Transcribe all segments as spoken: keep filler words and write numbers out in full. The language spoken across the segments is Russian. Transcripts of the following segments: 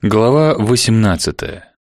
Глава восемнадцатая.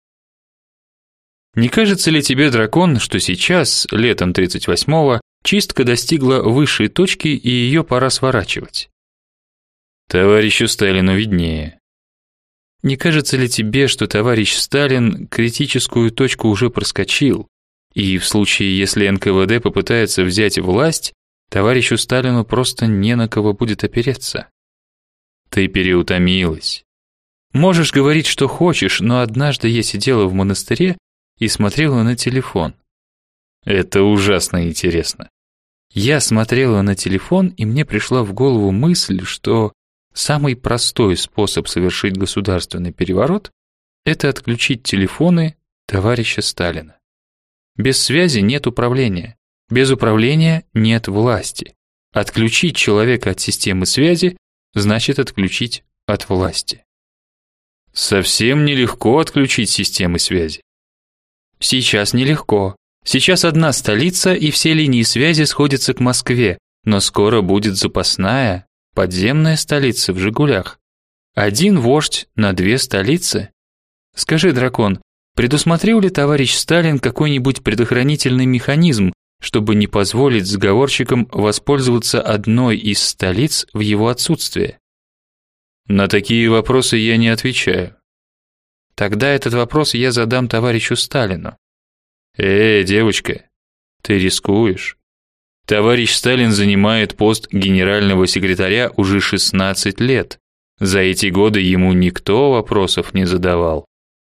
Не кажется ли тебе, дракон, что сейчас, летом тридцать восьмого, чистка достигла высшей точки и ее пора сворачивать? Товарищу Сталину виднее. Не кажется ли тебе, что товарищ Сталин критическую точку уже проскочил, и в случае, если эн ка вэ дэ попытается взять власть, товарищу Сталину просто не на кого будет опереться? Ты переутомилась. Можешь говорить, что хочешь, но однажды я сидела в монастыре и смотрела на телефон. Это ужасно интересно. Я смотрела на телефон, и мне пришла в голову мысль, что самый простой способ совершить государственный переворот – это отключить телефоны товарища Сталина. Без связи нет управления, без управления нет власти. Отключить человека от системы связи значит отключить от власти. Совсем нелегко отключить системы связи. Сейчас нелегко. Сейчас одна столица, и все линии связи сходятся к Москве, но скоро будет запасная, подземная столица в Жигулях. Один вождь на две столицы? Скажи, дракон, предусмотрел ли товарищ Сталин какой-нибудь предохранительный механизм, чтобы не позволить заговорщикам воспользоваться одной из столиц в его отсутствие? На такие вопросы я не отвечаю. Тогда этот вопрос я задам товарищу Сталину. Э, девочка, ты рискуешь. Товарищ Сталин занимает пост генерального секретаря уже шестнадцать лет. За эти годы ему никто вопросов не задавал.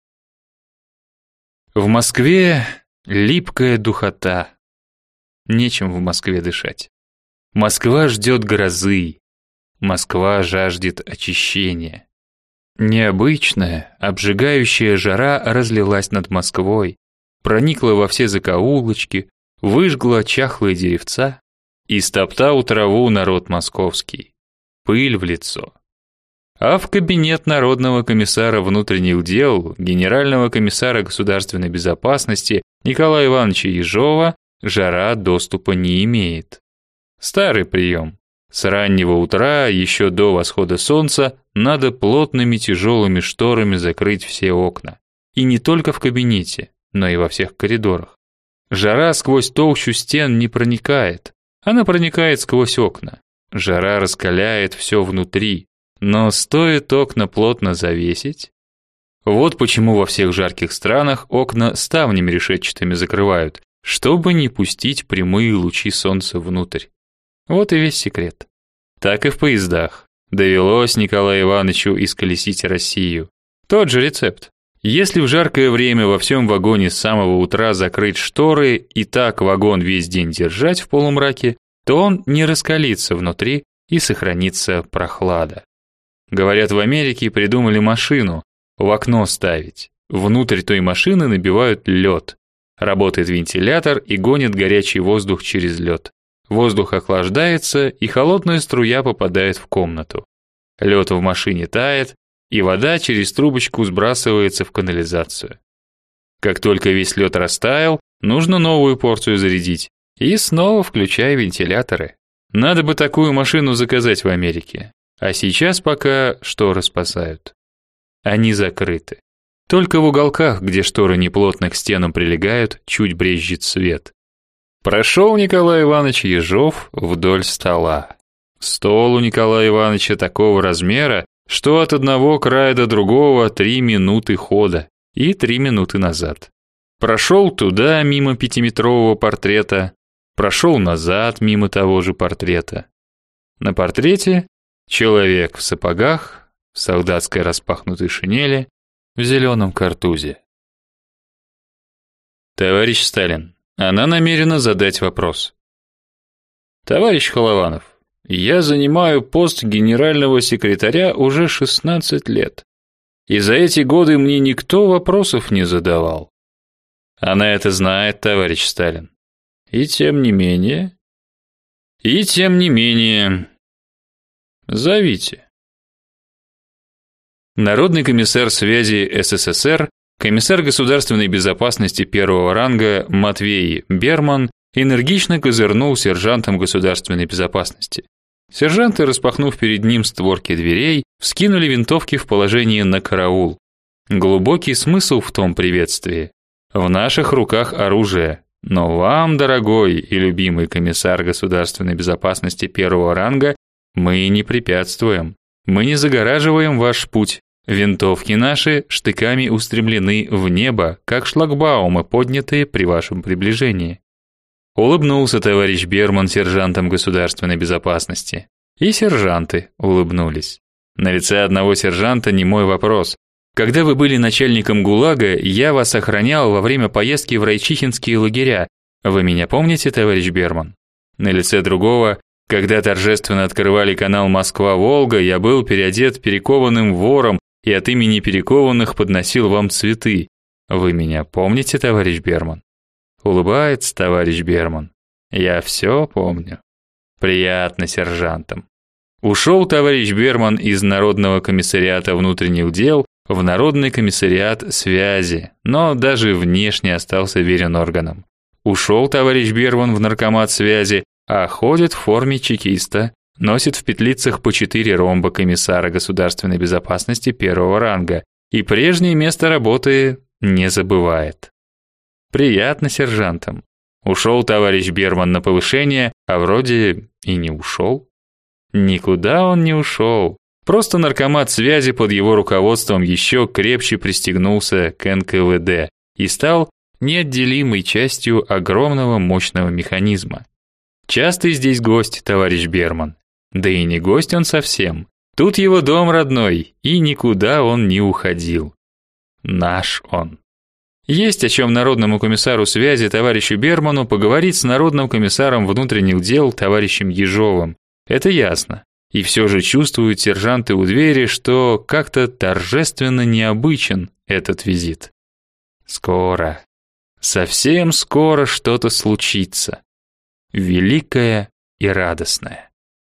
В Москве липкая духота. Нечем в Москве дышать. Москва ждет грозы. Москва жаждет очищения. Необычная, обжигающая жара разлилась над Москвой, проникла во все закоулочки, выжгла чахлые деревца и стоптал траву народ московский. Пыль в лицо. А в кабинет Народного комиссара внутренних дел, генерального комиссара государственной безопасности Николая Ивановича Ежова жара доступа не имеет. Старый прием. С раннего утра, еще до восхода солнца, надо плотными тяжелыми шторами закрыть все окна. И не только в кабинете, но и во всех коридорах. Жара сквозь толщу стен не проникает, она проникает сквозь окна. Жара раскаляет все внутри, но стоит окна плотно завесить. Вот почему во всех жарких странах окна ставнями решетчатыми закрывают, чтобы не пустить прямые лучи солнца внутрь. Вот и весь секрет. Так и в поездах. Довелось Николаю Ивановичу исколесить Россию. Тот же рецепт. Если в жаркое время во всем вагоне с самого утра закрыть шторы и так вагон весь день держать в полумраке, то он не раскалится внутри и сохранится прохлада. Говорят, в Америке придумали машину в окно ставить. Внутрь той машины набивают лед. Работает вентилятор и гонит горячий воздух через лед. Воздух охлаждается, и холодная струя попадает в комнату. Лед в машине тает, и вода через трубочку сбрасывается в канализацию. Как только весь лед растаял, нужно новую порцию зарядить, и снова включай вентиляторы. Надо бы такую машину заказать в Америке. А сейчас пока шторы спасают. Они закрыты. Только в уголках, где шторы неплотно к стенам прилегают, чуть брезжит свет. Прошел Николай Иванович Ежов вдоль стола. Стол у Николая Ивановича такого размера, что от одного края до другого три минуты хода и три минуты назад. Прошел туда мимо пятиметрового портрета, прошел назад мимо того же портрета. На портрете человек в сапогах, в солдатской распахнутой шинели, в зеленом картузе. Товарищ Сталин. Она намерена задать вопрос. Товарищ Холованов, я занимаю пост генерального секретаря уже шестнадцать лет. И за эти годы мне никто вопросов не задавал. Она это знает, товарищ Сталин. И тем не менее... И тем не менее... Зовите. Народный комиссар связи эс эс эс эр, комиссар государственной безопасности первого ранга Матвей Берман энергично козырнул сержантом государственной безопасности. Сержанты, распахнув перед ним створки дверей, вскинули винтовки в положение на караул. Глубокий смысл в том приветствии. В наших руках оружие, но вам, дорогой и любимый комиссар государственной безопасности первого ранга, мы не препятствуем. Мы не загораживаем ваш путь. Винтовки наши штыками устремлены в небо, как шлагбаумы, поднятые при вашем приближении. Улыбнулся товарищ Берман сержантам государственной безопасности. И сержанты улыбнулись. На лице одного сержанта немой вопрос. Когда вы были начальником ГУЛАГа, я вас охранял во время поездки в райчихинские лагеря. Вы меня помните, товарищ Берман? На лице другого: когда торжественно открывали канал Москва-Волга, я был переодет перекованным вором и от имени перекованных подносил вам цветы. Вы меня помните, товарищ Берман? Улыбается товарищ Берман. Я все помню. Приятно сержантам. Ушел товарищ Берман из Народного комиссариата внутренних дел в Народный комиссариат связи, но даже внешне остался верен органам. Ушел товарищ Берман в Наркомат связи, а ходит в форме чекиста, носит в петлицах по четыре ромба комиссара государственной безопасности первого ранга и прежнее место работы не забывает. Приятно сержантам. Ушел товарищ Берман на повышение, а вроде и не ушел. Никуда он не ушел. Просто Наркомат связи под его руководством еще крепче пристегнулся к эн ка вэ дэ и стал неотделимой частью огромного мощного механизма. Частый здесь гость товарищ Берман. Да и не гость он совсем. Тут его дом родной, и никуда он не уходил. Наш он. Есть о чем народному комиссару связи товарищу Берману поговорить с народным комиссаром внутренних дел товарищем Ежовым. Это ясно. И все же чувствуют сержанты у двери, что как-то торжественно необычен этот визит. Скоро, совсем скоро что-то случится. Великое и радостное.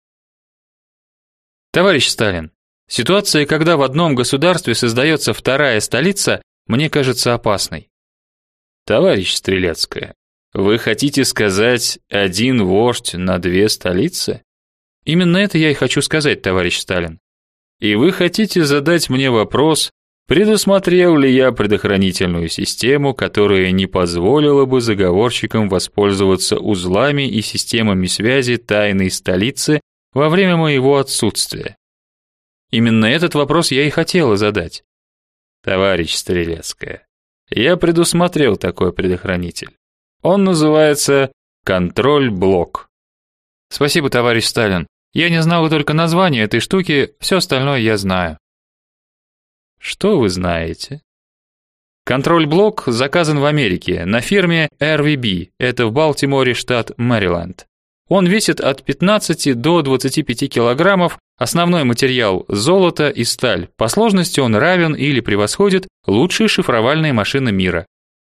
Товарищ Сталин, ситуация, когда в одном государстве создается вторая столица, мне кажется опасной. Товарищ Стрелецкая, вы хотите сказать один вождь на две столицы? Именно это я и хочу сказать, товарищ Сталин. И вы хотите задать мне вопрос, предусмотрел ли я предохранительную систему, которая не позволила бы заговорщикам воспользоваться узлами и системами связи тайной столицы во время моего отсутствия? Именно этот вопрос я и хотела задать. Товарищ Стрелецкая, я предусмотрел такой предохранитель. Он называется контроль-блок. Спасибо, товарищ Сталин. Я не знал только название этой штуки, все остальное я знаю. Что вы знаете? Контроль-блок заказан в Америке на фирме эр ви би, это в Балтиморе, штат Мэриленд. Он весит от пятнадцати до двадцати пяти килограммов, основной материал золото и сталь. По сложности он равен или превосходит лучшие шифровальные машины мира.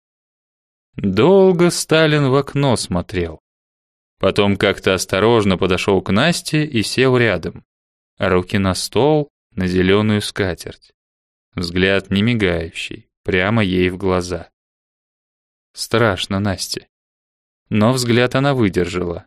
Долго Сталин в окно смотрел. Потом как-то осторожно подошел к Насте и сел рядом. Руки на стол, на зеленую скатерть. Взгляд не мигающий, прямо ей в глаза. Страшно Насте. Но взгляд она выдержала.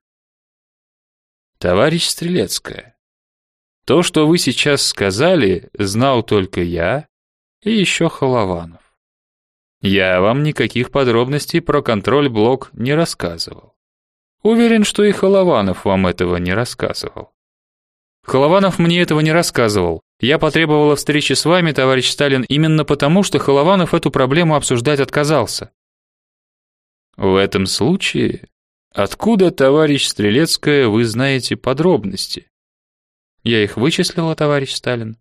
Товарищ Стрелецкая, то, что вы сейчас сказали, знал только я и еще Холованов. Я вам никаких подробностей про контроль-блок не рассказывал. Уверен, что и Холованов вам этого не рассказывал. Холованов мне этого не рассказывал. Я потребовала встречи с вами, товарищ Сталин, именно потому, что Холованов эту проблему обсуждать отказался. В этом случае, откуда, товарищ Стрелецкая, вы знаете подробности? Я их вычислила, товарищ Сталин.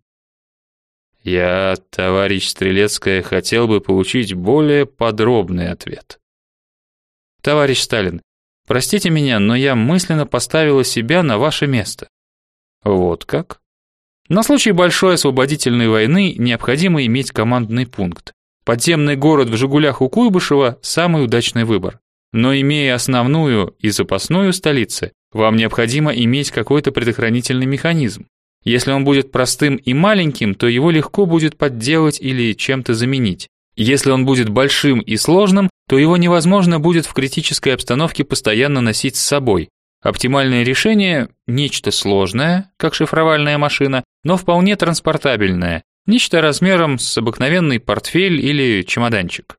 Я, товарищ Стрелецкая, хотел бы получить более подробный ответ. Товарищ Сталин, простите меня, но я мысленно поставила себя на ваше место. Вот как? На случай большой освободительной войны необходимо иметь командный пункт. Подземный город в Жигулях у Куйбышева – самый удачный выбор. Но имея основную и запасную столицы, вам необходимо иметь какой-то предохранительный механизм. Если он будет простым и маленьким, то его легко будет подделать или чем-то заменить. Если он будет большим и сложным, то его невозможно будет в критической обстановке постоянно носить с собой. Оптимальное решение – нечто сложное, как шифровальная машина, но вполне транспортабельное, нечто размером с обыкновенный портфель или чемоданчик.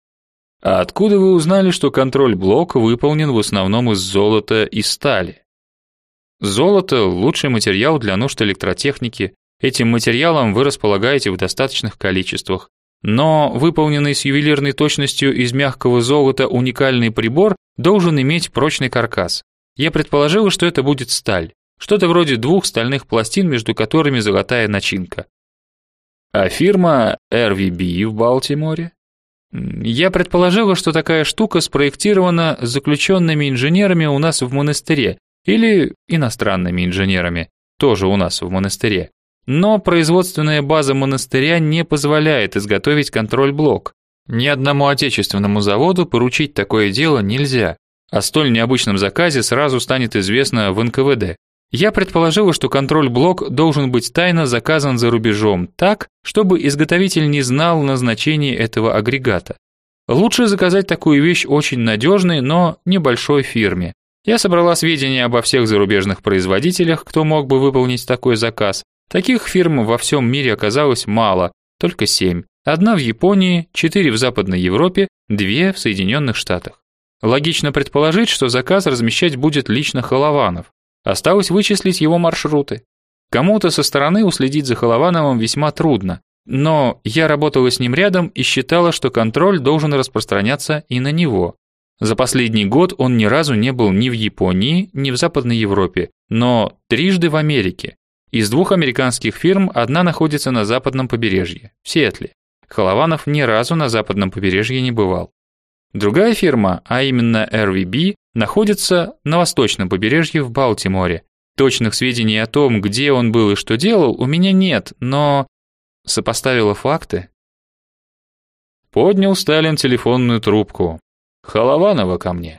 А откуда вы узнали, что контроль-блок выполнен в основном из золота и стали? Золото – лучший материал для нужд электротехники. Этим материалом вы располагаете в достаточных количествах. Но выполненный с ювелирной точностью из мягкого золота уникальный прибор должен иметь прочный каркас. Я предположила, что это будет сталь, что-то вроде двух стальных пластин, между которыми золотая начинка. А фирма эр ви би в Балтиморе? Я предположила, что такая штука спроектирована заключенными инженерами у нас в монастыре или иностранными инженерами, тоже у нас в монастыре. Но производственная база монастыря не позволяет изготовить контроль-блок. Ни одному отечественному заводу поручить такое дело нельзя. О столь необычном заказе сразу станет известно в эн ка вэ дэ. Я предположила, что контроль-блок должен быть тайно заказан за рубежом так, чтобы изготовитель не знал назначения этого агрегата. Лучше заказать такую вещь очень надежной, но небольшой фирме. Я собрала сведения обо всех зарубежных производителях, кто мог бы выполнить такой заказ. Таких фирм во всем мире оказалось мало, только семь. Одна в Японии, четыре в Западной Европе, две в Соединенных Штатах. Логично предположить, что заказ размещать будет лично Холованов. Осталось вычислить его маршруты. Кому-то со стороны уследить за Холовановым весьма трудно, но я работала с ним рядом и считала, что контроль должен распространяться и на него. За последний год он ни разу не был ни в Японии, ни в Западной Европе, но трижды в Америке. Из двух американских фирм одна находится на западном побережье, в Сиэтле. Холованов ни разу на западном побережье не бывал. Другая фирма, а именно эр ви би, находится на восточном побережье в Балтиморе. Точных сведений о том, где он был и что делал, у меня нет, но сопоставила факты. Поднял Сталин телефонную трубку. Холованова ко мне.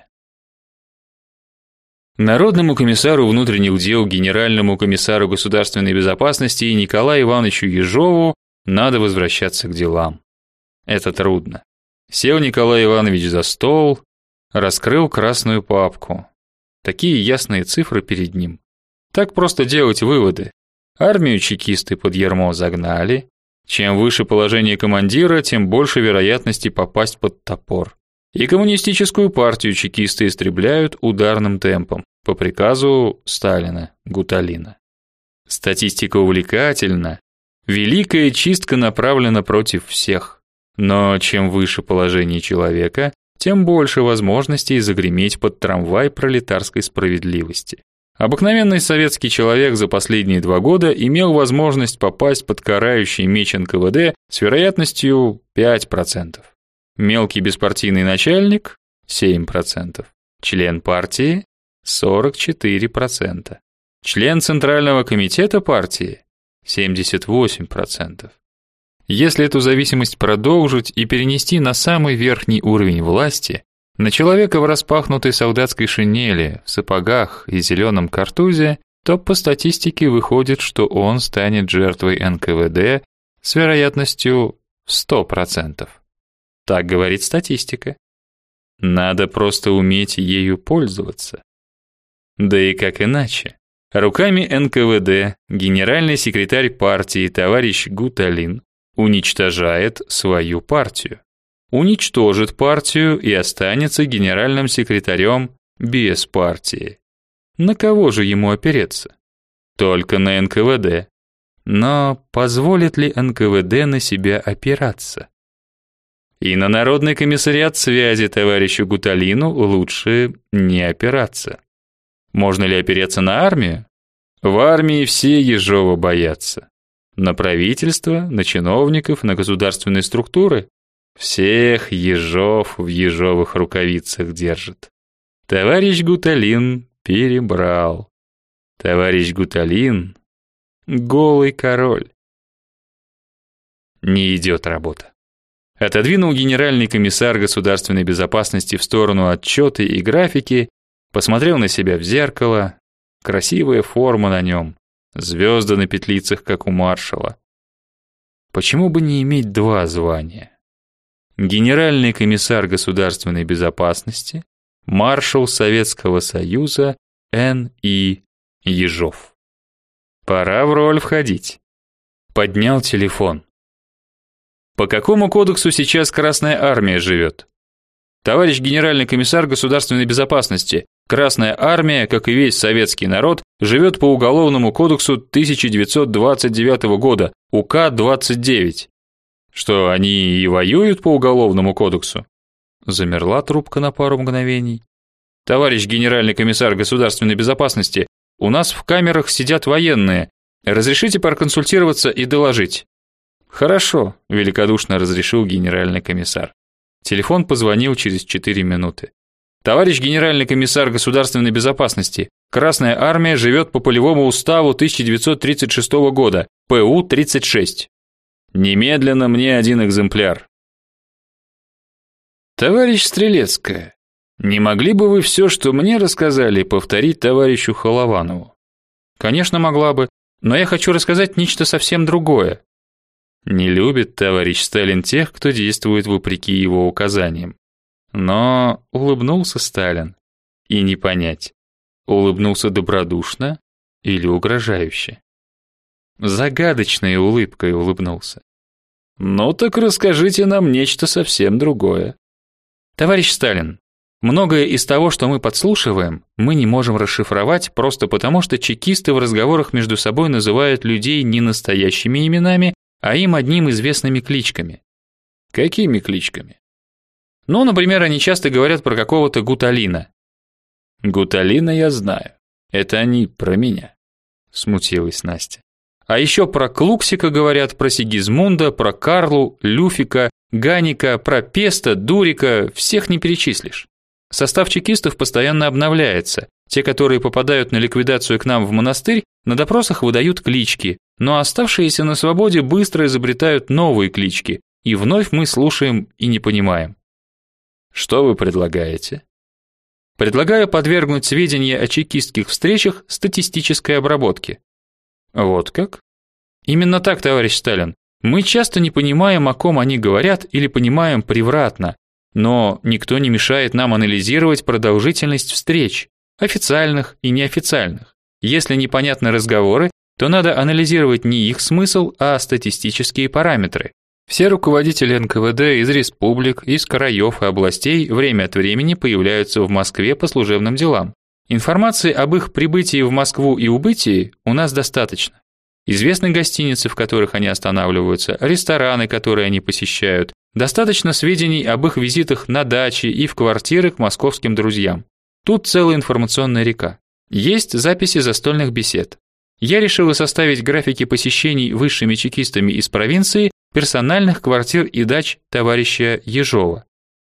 Народному комиссару внутренних дел, генеральному комиссару государственной безопасности Николаю Ивановичу Ежову надо возвращаться к делам. Это трудно. Сел Николай Иванович за стол, раскрыл красную папку. Такие ясные цифры перед ним. Так просто делать выводы. Армию чекисты под ярмо загнали. Чем выше положение командира, тем больше вероятности попасть под топор. И коммунистическую партию чекисты истребляют ударным темпом по приказу Сталина, Гуталина. Статистика увлекательна. Великая чистка направлена против всех. Но чем выше положение человека, тем больше возможностей загреметь под трамвай пролетарской справедливости. Обыкновенный советский человек за последние два года имел возможность попасть под карающий меч эн ка вэ дэ с вероятностью пять процентов. Мелкий беспартийный начальник – семь процентов. Член партии – сорок четыре процента. Член Центрального комитета партии – семьдесят восемь процентов. Если эту зависимость продолжить и перенести на самый верхний уровень власти, на человека в распахнутой солдатской шинели, в сапогах и зеленом картузе, то по статистике выходит, что он станет жертвой эн ка вэ дэ с вероятностью сто процентов. Так говорит статистика. Надо просто уметь ею пользоваться. Да и как иначе? Руками эн ка вэ дэ генеральный секретарь партии товарищ Гуталин уничтожает свою партию. Уничтожит партию и останется генеральным секретарем без партии. На кого же ему опереться? Только на эн ка вэ дэ. Но позволит ли эн ка вэ дэ на себя опираться? И на Народный комиссариат связи товарищу Гуталину лучше не опираться. Можно ли опереться на армию? В армии все Ежова боятся. На правительство, на чиновников, на государственные структуры. Всех Ежов в ежовых рукавицах держит. Товарищ Гуталин перебрал. Товарищ Гуталин — голый король. Не идет работа. Отодвинул генеральный комиссар государственной безопасности в сторону отчеты и графики, посмотрел на себя в зеркало. Красивая форма на нем, звезды на петлицах, как у маршала. Почему бы не иметь два звания? Генеральный комиссар государственной безопасности, маршал Советского Союза Н. И. Ежов. Пора в роль входить. Поднял телефон. По какому кодексу сейчас Красная Армия живет? Товарищ генеральный комиссар государственной безопасности, Красная Армия, как и весь советский народ, живет по Уголовному кодексу тысяча девятьсот двадцать девятого года, У К двадцать девять. Что, они и воюют по Уголовному кодексу? Замерла трубка на пару мгновений. Товарищ генеральный комиссар государственной безопасности, у нас в камерах сидят военные. Разрешите проконсультироваться и доложить? Хорошо, великодушно разрешил генеральный комиссар. Телефон позвонил через четыре минуты. Товарищ генеральный комиссар государственной безопасности, Красная Армия живет по полевому уставу тысяча девятьсот тридцать шестого года, П У тридцать шесть. Немедленно мне один экземпляр. Товарищ Стрелецкая, не могли бы вы все, что мне рассказали, повторить товарищу Холованову? Конечно, могла бы, но я хочу рассказать нечто совсем другое. Не любит товарищ Сталин тех, кто действует вопреки его указаниям. Но улыбнулся Сталин, и не понять, улыбнулся добродушно или угрожающе. Загадочной улыбкой улыбнулся. Ну так расскажите нам нечто совсем другое. Товарищ Сталин, многое из того, что мы подслушиваем, мы не можем расшифровать просто потому, что чекисты в разговорах между собой называют людей не настоящими именами, а им одним известными кличками. Какими кличками? Ну, например, они часто говорят про какого-то Гуталина. Гуталина я знаю. Это они про меня. Смутилась Настя. А еще про Клуксика говорят, про Сигизмунда, про Карлу, Люфика, Ганика, про Песта, Дурика, всех не перечислишь. Состав чекистов постоянно обновляется. Те, которые попадают на ликвидацию к нам в монастырь, на допросах выдают клички, но оставшиеся на свободе быстро изобретают новые клички, и вновь мы слушаем и не понимаем. Что вы предлагаете? Предлагаю подвергнуть сведения о чекистских встречах статистической обработке. Вот как? Именно так, товарищ Сталин. Мы часто не понимаем, о ком они говорят, или понимаем превратно, но никто не мешает нам анализировать продолжительность встреч, официальных и неофициальных. Если непонятны разговоры, то надо анализировать не их смысл, а статистические параметры. Все руководители эн ка вэ дэ из республик, из краев и областей время от времени появляются в Москве по служебным делам. Информации об их прибытии в Москву и убытии у нас достаточно. Известны гостиницы, в которых они останавливаются, рестораны, которые они посещают. Достаточно сведений об их визитах на дачи и в квартиры к московским друзьям. Тут целая информационная река. Есть записи застольных бесед. Я решила составить графики посещений высшими чекистами из провинции персональных квартир и дач товарища Ежова.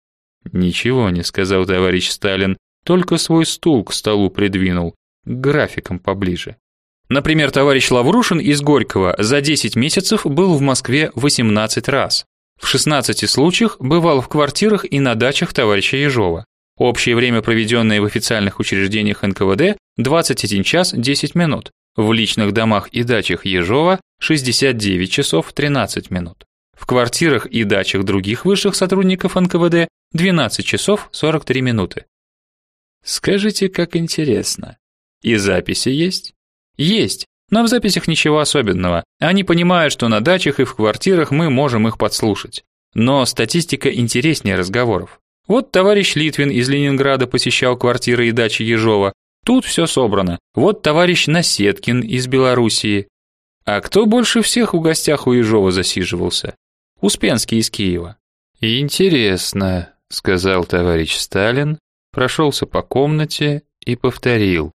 Ничего не сказал товарищ Сталин, только свой стул к столу придвинул, к графикам поближе. Например, товарищ Лаврушин из Горького за десять месяцев был в Москве восемнадцать раз. В шестнадцати случаях бывал в квартирах и на дачах товарища Ежова. Общее время, проведенное в официальных учреждениях эн ка вэ дэ, двадцать один час десять минут. В личных домах и дачах Ежова шестьдесят девять часов тринадцать минут. В квартирах и дачах других высших сотрудников эн ка вэ дэ двенадцать часов сорок три минуты. Скажите, как интересно. И записи есть? Есть, но в записях ничего особенного. Они понимают, что на дачах и в квартирах мы можем их подслушать. Но статистика интереснее разговоров. Вот товарищ Литвин из Ленинграда посещал квартиры и дачи Ежова. Тут все собрано. Вот товарищ Насеткин из Белоруссии. А кто больше всех в гостях у Ежова засиживался? Успенский из Киева. Интересно, сказал товарищ Сталин, прошелся по комнате и повторил.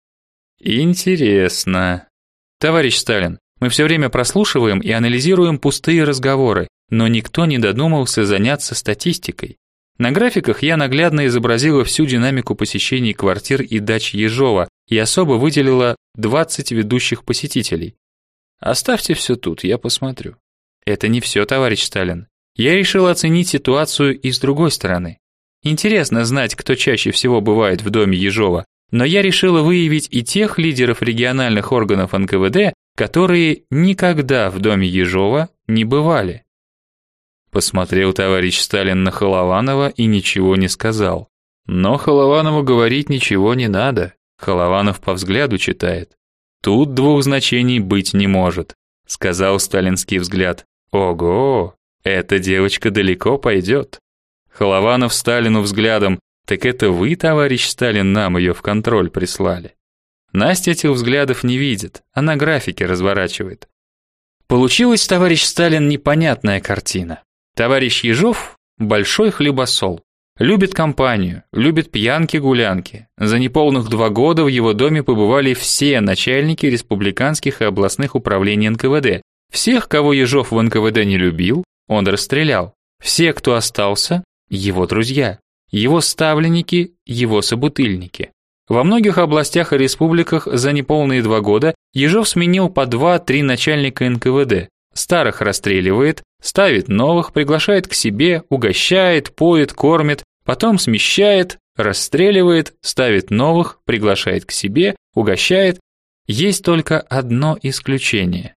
Интересно. Товарищ Сталин, мы все время прослушиваем и анализируем пустые разговоры, но никто не додумался заняться статистикой. На графиках я наглядно изобразила всю динамику посещений квартир и дач Ежова и особо выделила двадцать ведущих посетителей. Оставьте все тут, я посмотрю. Это не все, товарищ Сталин. Я решил оценить ситуацию и с другой стороны. Интересно знать, кто чаще всего бывает в доме Ежова, но я решила выявить и тех лидеров региональных органов эн ка вэ дэ, которые никогда в доме Ежова не бывали. Посмотрел товарищ Сталин на Холованова и ничего не сказал. Но Холованову говорить ничего не надо. Холованов по взгляду читает. Тут двух значений быть не может, сказал сталинский взгляд. Ого, эта девочка далеко пойдет. Холованов Сталину взглядом. Так это вы, товарищ Сталин, нам ее в контроль прислали. Настя этих взглядов не видит, она графики разворачивает. Получилась, товарищ Сталин, непонятная картина. Товарищ Ежов большой хлебосол. Любит компанию, любит пьянки-гулянки. За неполных два года в его доме побывали все начальники республиканских и областных управлений эн ка вэ дэ. Всех, кого Ежов в эн ка вэ дэ не любил, он расстрелял. Все, кто остался, его друзья. Его ставленники, его собутыльники. Во многих областях и республиках за неполные два года Ежов сменил по два-три начальника эн ка вэ дэ. Старых расстреливает, ставит новых, приглашает к себе, угощает, поет, кормит, потом смещает, расстреливает, ставит новых, приглашает к себе, угощает. Есть только одно исключение.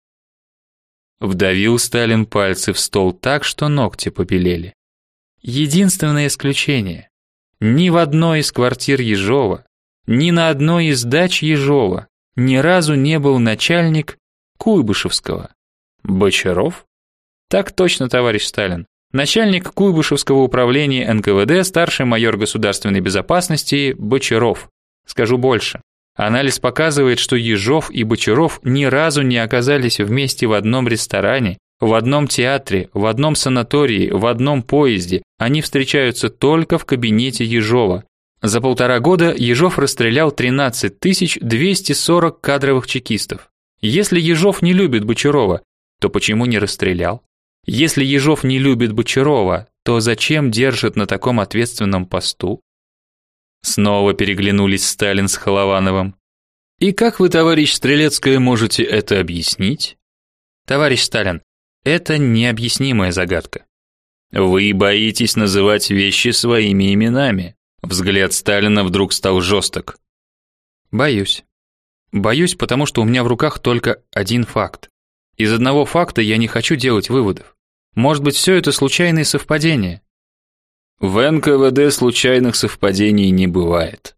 Вдавил Сталин пальцы в стол так, что ногти побелели. Единственное исключение. Ни в одной из квартир Ежова, ни на одной из дач Ежова ни разу не был начальник Куйбышевского. Бочаров? Так точно, товарищ Сталин. Начальник Куйбышевского управления эн ка вэ дэ, старший майор государственной безопасности Бочаров. Скажу больше. Анализ показывает, что Ежов и Бочаров ни разу не оказались вместе в одном ресторане, в одном театре, в одном санатории, в одном поезде. Они встречаются только в кабинете Ежова. За полтора года Ежов расстрелял тринадцать тысяч двести сорок кадровых чекистов. Если Ежов не любит Бочарова, то почему не расстрелял? Если Ежов не любит Бочарова, то зачем держит на таком ответственном посту? Снова переглянулись Сталин с Холовановым. И как вы, товарищ Стрелецкая, можете это объяснить? Товарищ Сталин, это необъяснимая загадка. Вы боитесь называть вещи своими именами. Взгляд Сталина вдруг стал жесток. Боюсь. Боюсь, потому что у меня в руках только один факт. Из одного факта я не хочу делать выводов. Может быть, все это случайные совпадения. В эн ка вэ дэ случайных совпадений не бывает.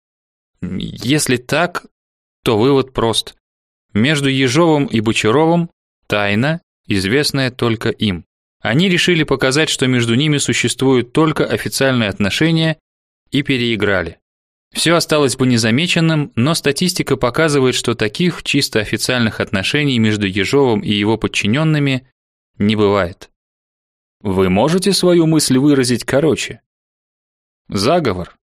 Если так, то вывод прост. Между Ежовым и Бочаровым тайна, известная только им. Они решили показать, что между ними существуют только официальные отношения, и переиграли. Все осталось бы незамеченным, но статистика показывает, что таких чисто официальных отношений между Ежовым и его подчиненными не бывает. Вы можете свою мысль выразить короче? Заговор.